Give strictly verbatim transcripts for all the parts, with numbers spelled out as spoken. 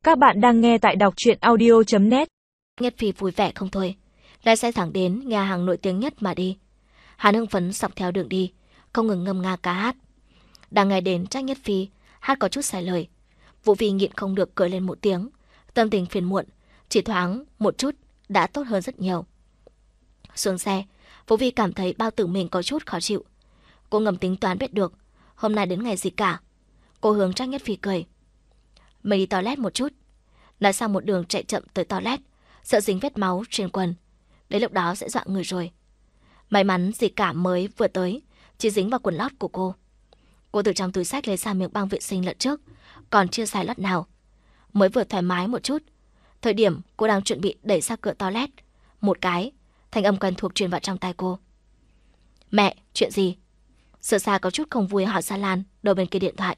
Các bạn đang nghe tại đọc truyện audio chấm net. Nhất Phi vui vẻ không thôi, lái xe thẳng đến nhà hàng nổi tiếng nhất mà đi. Hắn hưng phấn dọc theo đường đi, không ngừng ngâm nga ca hát. Đang nghe đến Trác Nhất Phi hát có chút sai lời, Vũ Vi nhịn không được cười lên một tiếng, tâm tình phiền muộn, chỉ thoáng một chút đã tốt hơn rất nhiều. Xuống xe, Vũ Vi cảm thấy bao tử mình có chút khó chịu. Cô ngầm tính toán biết được hôm nay đến ngày gì cả. Cô hướng Trác Nhất Phi cười. Mình đi toilet một chút. Nói xong một đường chạy chậm tới toilet, sợ dính vết máu trên quần. Đến lúc đó sẽ dọa người rồi. May mắn gì cả mới vừa tới, chỉ dính vào quần lót của cô. Cô từ trong túi xách lấy ra miếng băng vệ sinh lần trước, còn chưa xài lót nào. Mới vừa thoải mái một chút, thời điểm cô đang chuẩn bị đẩy ra cửa toilet, một cái, thanh âm quen thuộc truyền vào trong tai cô. Mẹ, chuyện gì? Sở Sa có chút không vui hỏi Sa Lan đầu bên kia điện thoại.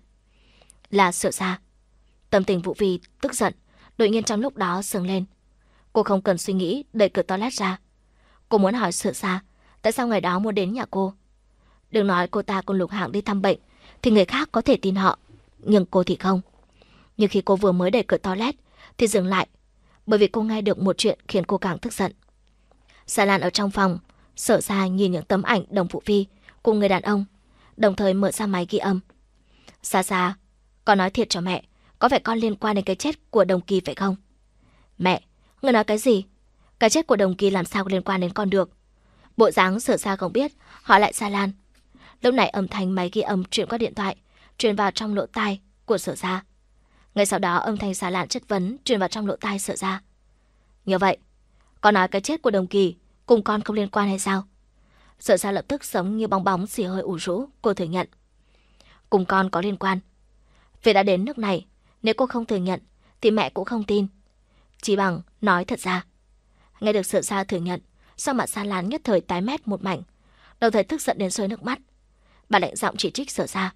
Là Sở Sa. Tâm tình Vũ Vi tức giận, đột nhiên trong lúc đó sướng lên. Cô không cần suy nghĩ đẩy cửa toilet ra. Cô muốn hỏi Sở Sa tại sao ngày đó muốn đến nhà cô. Đừng nói cô ta cùng Lục Hạng đi thăm bệnh thì người khác có thể tin họ, nhưng cô thì không. Nhưng khi cô vừa mới đẩy cửa toilet thì dừng lại, bởi vì cô nghe được một chuyện khiến cô càng tức giận. Sa Lan ở trong phòng, Sở Sa nhìn những tấm ảnh đồng Vũ Vi cùng người đàn ông, đồng thời mở ra máy ghi âm. Sa Sa, con nói thiệt cho mẹ, có phải con liên quan đến cái chết của Đồng Kỳ phải không? Mẹ, người nói cái gì? Cái chết của Đồng Kỳ làm sao liên quan đến con được? Bộ dáng Sở Sa không biết, hỏi lại Sa Lan. Lúc này âm thanh máy ghi âm truyền qua điện thoại, truyền vào trong lỗ tai của Sở Sa. Ngay sau đó âm thanh Sa Lan chất vấn truyền vào trong lỗ tai Sở Sa. Như vậy, con nói cái chết của Đồng Kỳ cùng con không liên quan hay sao? Sở Sa lập tức giống như bong bóng xì hơi ủ rũ, cô thừa nhận. Cùng con có liên quan. Vì đã đến nước này, nếu cô không thừa nhận thì mẹ cũng không tin. Chỉ bằng nói thật ra. Nghe được Sở Sa thừa nhận, sau mặt Sa Lan nhất thời tái mét một mảnh, đầu thời tức giận đến rơi nước mắt. Bà lạnh giọng chỉ trích Sở Sa.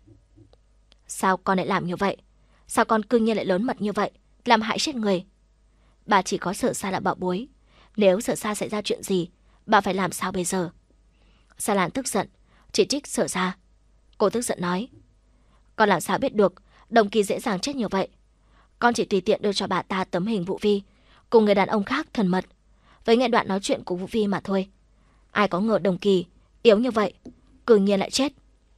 Sao con lại làm như vậy? Sao con cương nhiên lại lớn mật như vậy, làm hại chết người? Bà chỉ có Sở Sa là bảo bối. Nếu Sở Sa xảy ra chuyện gì, bà phải làm sao bây giờ? Sa Lan tức giận, chỉ trích Sở Sa. Cô tức giận nói. Con làm sao biết được Đồng Kỳ dễ dàng chết như vậy? Con chỉ tùy tiện đưa cho bà ta tấm hình Vũ Vi cùng người đàn ông khác thân mật, với nghe đoạn nói chuyện của Vũ Vi mà thôi. Ai có ngờ Đồng Kỳ yếu như vậy, cương nhiên lại chết.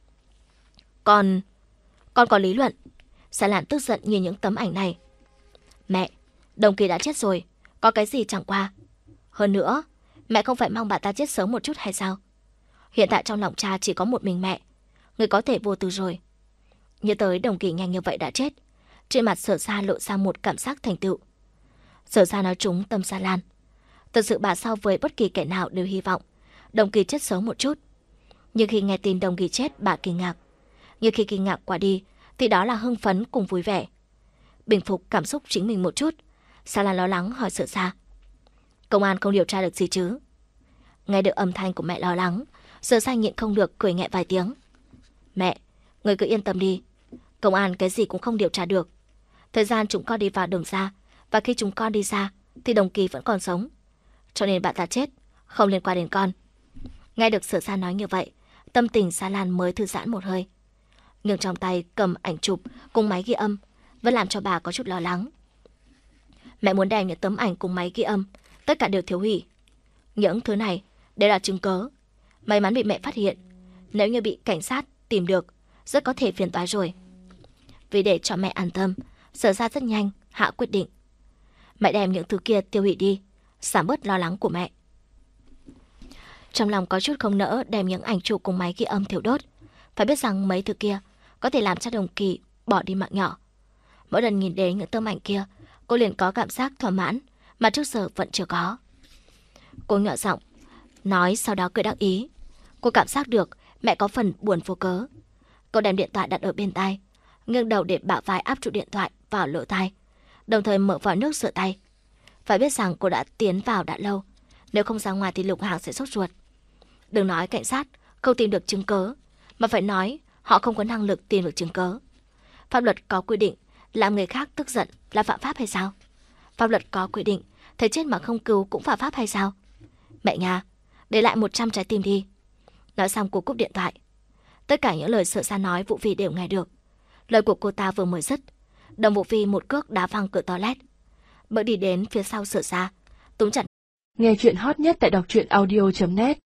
Con... Con có lý luận. Sa Lan tức giận nhìn những tấm ảnh này. Mẹ, Đồng Kỳ đã chết rồi, có cái gì chẳng qua. Hơn nữa, mẹ không phải mong bà ta chết sớm một chút hay sao? Hiện tại trong lòng cha chỉ có một mình mẹ, người có thể vô tư rồi. Nhớ tới Đồng Kỳ nhanh như vậy đã chết, trên mặt Sở Sa lộ ra một cảm giác thành tựu. Sở Sa nói trúng tâm Sa Lan. Thật sự bà so với bất kỳ kẻ nào đều hy vọng Đồng Kỳ chết sớm một chút. Nhưng khi nghe tin Đồng Kỳ chết, bà kinh ngạc. Nhưng khi kinh ngạc qua đi thì đó là hưng phấn cùng vui vẻ. Bình phục cảm xúc chính mình một chút, Sa Lan lo lắng hỏi Sở Sa. Công an không điều tra được gì chứ? Nghe được âm thanh của mẹ lo lắng, Sở Sa nhịn không được cười nhẹ vài tiếng. Mẹ, người cứ yên tâm đi, công an cái gì cũng không điều tra được. Thời gian chúng con đi vào đường ra, và khi chúng con đi ra thì Đồng Kỳ vẫn còn sống, cho nên bạn ta chết không liên quan đến con. Nghe được Sở Sa nói như vậy, tâm tình Sa Lan mới thư giãn một hơi. Nhưng trong tay cầm ảnh chụp cùng máy ghi âm vẫn làm cho bà có chút lo lắng. Mẹ muốn đem những tấm ảnh cùng máy ghi âm tất cả đều tiêu hủy. Những thứ này đều là chứng cớ. May mắn bị mẹ phát hiện, nếu như bị cảnh sát tìm được, rất có thể phiền toái rồi. Vì để cho mẹ an tâm, Sở Sa rất nhanh hạ quyết định. Mẹ đem những thứ kia tiêu hủy đi, giảm bớt lo lắng của mẹ. Trong lòng có chút không nỡ đem những ảnh chụp cùng máy ghi âm thiêu đốt. Phải biết rằng mấy thứ kia có thể làm cho Đồng Kỳ bỏ đi mạng nhỏ. Mỗi lần nhìn đến những tấm ảnh kia, cô liền có cảm giác thỏa mãn mà trước giờ vẫn chưa có. Cô nhỏ giọng nói, sau đó cười đắc ý. Cô cảm giác được mẹ có phần buồn vô cớ. Cô đem điện thoại đặt ở bên tai, nghiêng đầu để bả vai áp trụ điện thoại vào lỗ tai, đồng thời mở vòi nước rửa tay. Phải biết rằng cô đã tiến vào đã lâu, nếu không ra ngoài thì Lục Hạng sẽ sốt ruột. Đừng nói cảnh sát không tìm được chứng cớ, mà phải nói họ không có năng lực tìm được chứng cớ. Pháp luật có quy định làm người khác tức giận là phạm pháp hay sao? Pháp luật có quy định thấy chết mà không cứu cũng phạm pháp hay sao? Mẹ nhà, để lại một trăm trái tim đi. Nói xong cô cúp điện thoại. Tất cả những lời Sở Sa nói Vũ Vi đều nghe được. Lời của cô ta vừa mới dứt, Đồng Vũ Phi một cước đá văng cửa toilet, bước đi đến phía sau sửa xa, túm chặt. Nghe chuyện hot nhất tại đọc truyện audio chấm net.